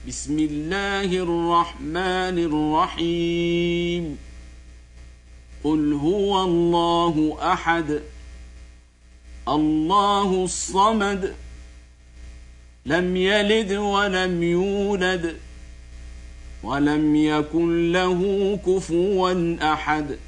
بسم الله الرحمن الرحيم قل هو الله أحد الله الصمد لم يلد ولم يولد ولم يكن له كفوا أحد